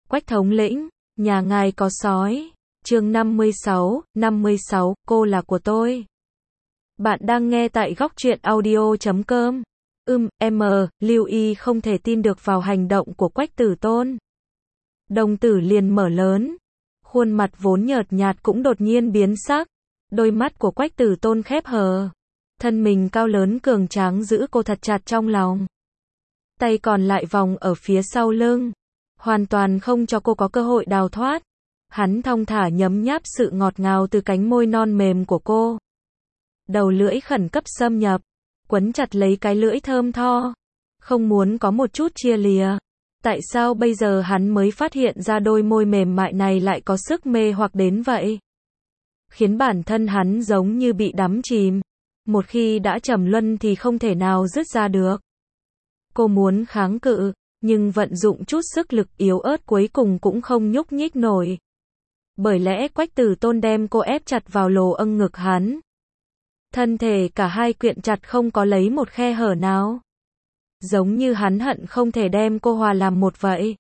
Quách thống lĩnh, nhà ngài có sói. Chương 56, cô là của tôi. Bạn đang nghe tại góc truyện audio.com. Lưu Y không thể tin được vào hành động của Quách Tử Tôn. Đồng tử liền mở lớn. Khuôn mặt vốn nhợt nhạt cũng đột nhiên biến sắc. Đôi mắt của Quách Tử Tôn khép hờ. Thân mình cao lớn cường tráng giữ cô thật chặt trong lòng. Tay còn lại vòng ở phía sau lưng. Hoàn toàn không cho cô có cơ hội đào thoát. Hắn thong thả nhấm nháp sự ngọt ngào từ cánh môi non mềm của cô. Đầu lưỡi khẩn cấp xâm nhập, quấn chặt lấy cái lưỡi thơm tho. Không muốn có một chút chia lìa. Tại sao bây giờ hắn mới phát hiện ra đôi môi mềm mại này lại có sức mê hoặc đến vậy? Khiến bản thân hắn giống như bị đắm chìm. Một khi đã trầm luân thì không thể nào dứt ra được. Cô muốn kháng cự, nhưng vận dụng chút sức lực yếu ớt cuối cùng cũng không nhúc nhích nổi. Bởi lẽ Quách Tử Tôn đem cô ép chặt vào lồ âng ngực hắn. Thân thể cả hai quyện chặt không có lấy một khe hở nào. Giống như hắn hận không thể đem cô hòa làm một vậy.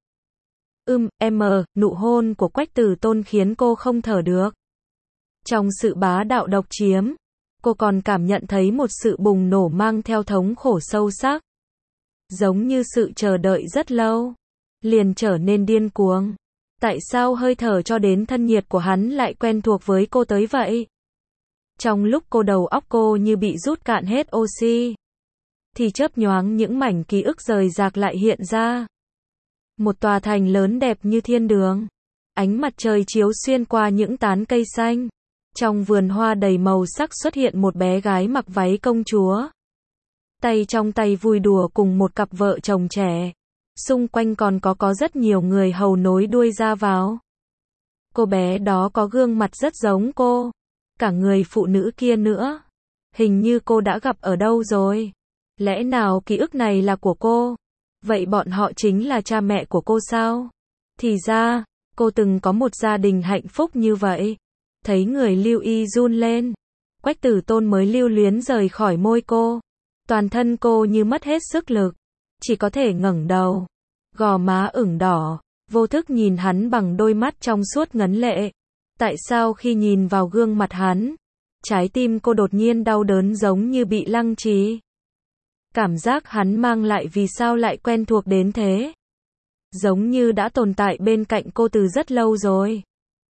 Nụ hôn của Quách Tử Tôn khiến cô không thở được. Trong sự bá đạo độc chiếm, cô còn cảm nhận thấy một sự bùng nổ mang theo thống khổ sâu sắc. Giống như sự chờ đợi rất lâu, liền trở nên điên cuồng. Tại sao hơi thở cho đến thân nhiệt của hắn lại quen thuộc với cô tới vậy? Trong lúc đầu óc cô như bị rút cạn hết oxy, thì chớp nhoáng những mảnh ký ức rời rạc lại hiện ra. Một tòa thành lớn đẹp như thiên đường. Ánh mặt trời chiếu xuyên qua những tán cây xanh. Trong vườn hoa đầy màu sắc xuất hiện một bé gái mặc váy công chúa. Tay trong tay vui đùa cùng một cặp vợ chồng trẻ. Xung quanh còn có rất nhiều người hầu nối đuôi ra vào. Cô bé đó có gương mặt rất giống cô. Cả người phụ nữ kia nữa. Hình như cô đã gặp ở đâu rồi. Lẽ nào ký ức này là của cô? Vậy bọn họ chính là cha mẹ của cô sao? Thì ra, cô từng có một gia đình hạnh phúc như vậy. Thấy người Lưu Y run lên. Quách Tử Tôn mới lưu luyến rời khỏi môi cô. Toàn thân cô như mất hết sức lực. Chỉ có thể ngẩng đầu. Gò má ửng đỏ. Vô thức nhìn hắn bằng đôi mắt trong suốt ngấn lệ. Tại sao khi nhìn vào gương mặt hắn, trái tim cô đột nhiên đau đớn giống như bị lăng trì? Cảm giác hắn mang lại vì sao lại quen thuộc đến thế? Giống như đã tồn tại bên cạnh cô từ rất lâu rồi.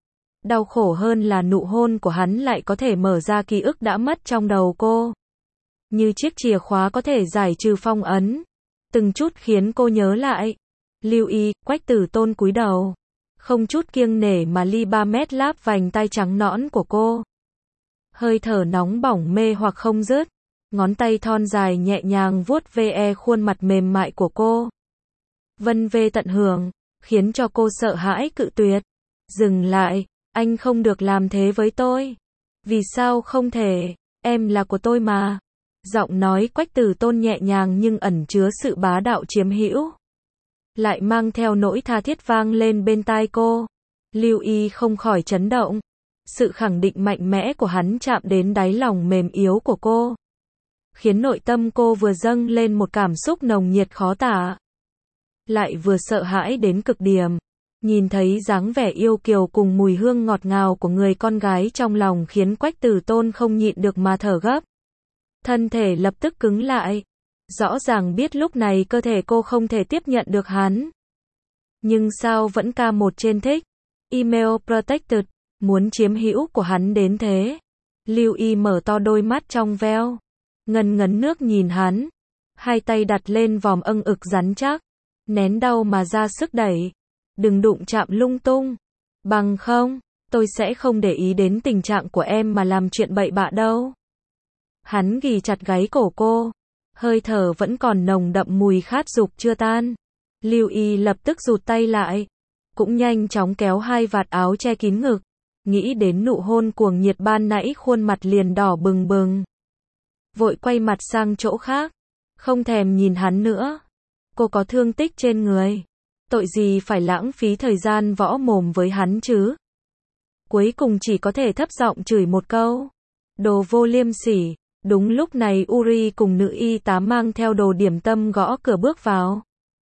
Đau khổ hơn là nụ hôn của hắn lại có thể mở ra ký ức đã mất trong đầu cô. Như chiếc chìa khóa có thể giải trừ phong ấn. Từng chút khiến cô nhớ lại. Lưu Y, Quách Tử Tôn cúi đầu. Không chút kiêng nể mà ly 3 mét láp vành tay trắng nõn của cô. Hơi thở nóng bỏng mê hoặc không dứt. Ngón tay thon dài nhẹ nhàng vuốt ve khuôn mặt mềm mại của cô. Vân vê tận hưởng, khiến cho cô sợ hãi cự tuyệt. Dừng lại, anh không được làm thế với tôi. Vì sao không thể, em là của tôi mà. Giọng nói Quách Tử Tôn nhẹ nhàng nhưng ẩn chứa sự bá đạo chiếm hữu. Lại mang theo nỗi tha thiết vang lên bên tai cô. Lưu Y không khỏi chấn động. Sự khẳng định mạnh mẽ của hắn chạm đến đáy lòng mềm yếu của cô. Khiến nội tâm cô vừa dâng lên một cảm xúc nồng nhiệt khó tả. Lại vừa sợ hãi đến cực điểm. Nhìn thấy dáng vẻ yêu kiều cùng mùi hương ngọt ngào của người con gái trong lòng khiến Quách Tử Tôn không nhịn được mà thở gấp. Thân thể lập tức cứng lại. Rõ ràng biết lúc này cơ thể cô không thể tiếp nhận được hắn. Nhưng sao vẫn K1 trên thích. Email protected. Muốn chiếm hữu của hắn đến thế. Lưu Y mở to đôi mắt trong veo. Ngần ngấn nước nhìn hắn. Hai tay đặt lên vòm âng ực rắn chắc. Nén đau mà ra sức đẩy. Đừng đụng chạm lung tung. Bằng không, tôi sẽ không để ý đến tình trạng của em mà làm chuyện bậy bạ đâu. Hắn ghì chặt gáy cổ cô. Hơi thở vẫn còn nồng đậm mùi khát dục chưa tan. Lưu Y lập tức rụt tay lại. Cũng nhanh chóng kéo hai vạt áo che kín ngực. Nghĩ đến nụ hôn cuồng nhiệt ban nãy khuôn mặt liền đỏ bừng bừng. Vội quay mặt sang chỗ khác. Không thèm nhìn hắn nữa. Cô có thương tích trên người. Tội gì phải lãng phí thời gian võ mồm với hắn chứ. Cuối cùng chỉ có thể thấp giọng chửi một câu. Đồ vô liêm sỉ. Đúng lúc này Uri cùng nữ y tá mang theo đồ điểm tâm gõ cửa bước vào.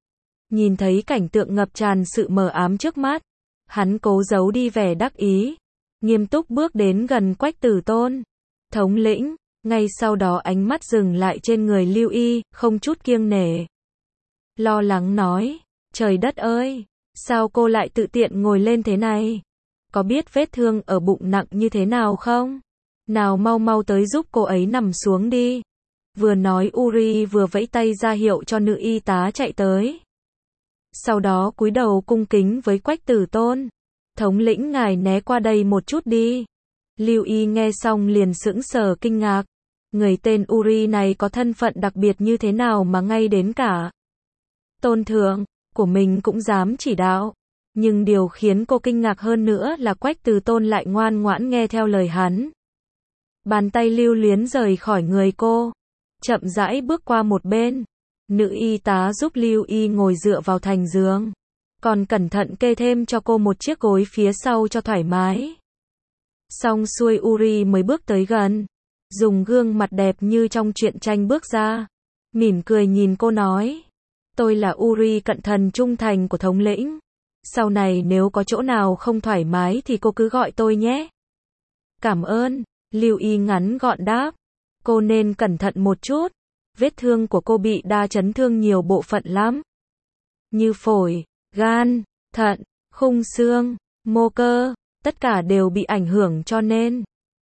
Nhìn thấy cảnh tượng ngập tràn sự mờ ám trước mắt, hắn cố giấu đi vẻ đắc ý, nghiêm túc bước đến gần Quách Tử Tôn. Thống lĩnh, ngay sau đó ánh mắt dừng lại trên người Lưu Y, không chút kiêng nể. Lo lắng nói, trời đất ơi, sao cô lại tự tiện ngồi lên thế này? Có biết vết thương ở bụng nặng như thế nào không? Nào mau mau tới giúp cô ấy nằm xuống đi. Vừa nói Uri vừa vẫy tay ra hiệu cho nữ y tá chạy tới. Sau đó cúi đầu cung kính với Quách Tử Tôn. Thống lĩnh ngài né qua đây một chút đi. Lưu Y nghe xong liền sững sờ kinh ngạc. Người tên Uri này có thân phận đặc biệt như thế nào mà ngay đến cả tôn thượng của mình cũng dám chỉ đạo. Nhưng điều khiến cô kinh ngạc hơn nữa là Quách Tử Tôn lại ngoan ngoãn nghe theo lời hắn. Bàn tay lưu luyến rời khỏi người cô, chậm rãi bước qua một bên. Nữ y tá giúp Lưu Y ngồi dựa vào thành giường, còn cẩn thận kê thêm cho cô một chiếc gối phía sau cho thoải mái. Xong xuôi Uri mới bước tới gần, dùng gương mặt đẹp như trong truyện tranh bước ra, mỉm cười nhìn cô nói, tôi là Uri cận thần trung thành của thống lĩnh. Sau này nếu có chỗ nào không thoải mái thì cô cứ gọi tôi nhé. Cảm ơn, Lưu Y ngắn gọn đáp. Cô nên cẩn thận một chút. Vết thương của cô bị đa chấn thương nhiều bộ phận lắm. Như phổi, gan, thận, khung xương, mô cơ, tất cả đều bị ảnh hưởng cho nên.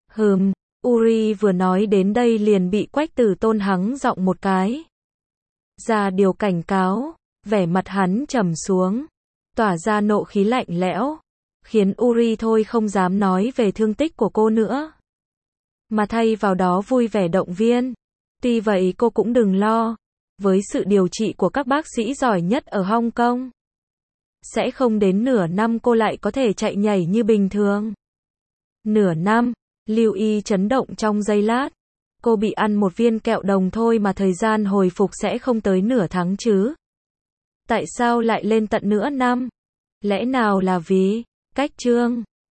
Uri vừa nói đến đây liền bị Quách Tử Tôn hắng giọng một cái. Ra điều cảnh cáo, vẻ mặt hắn trầm xuống, tỏa ra nộ khí lạnh lẽo, khiến Uri thôi không dám nói về thương tích của cô nữa. Mà thay vào đó vui vẻ động viên. Tuy vậy cô cũng đừng lo, với sự điều trị của các bác sĩ giỏi nhất ở Hong Kong, sẽ không đến nửa năm cô lại có thể chạy nhảy như bình thường. Nửa năm, Lưu Y chấn động trong giây lát. Cô bị ăn một viên kẹo đồng thôi mà thời gian hồi phục sẽ không tới nửa tháng chứ. Tại sao lại lên tận nửa năm? Lẽ nào là vì cách chương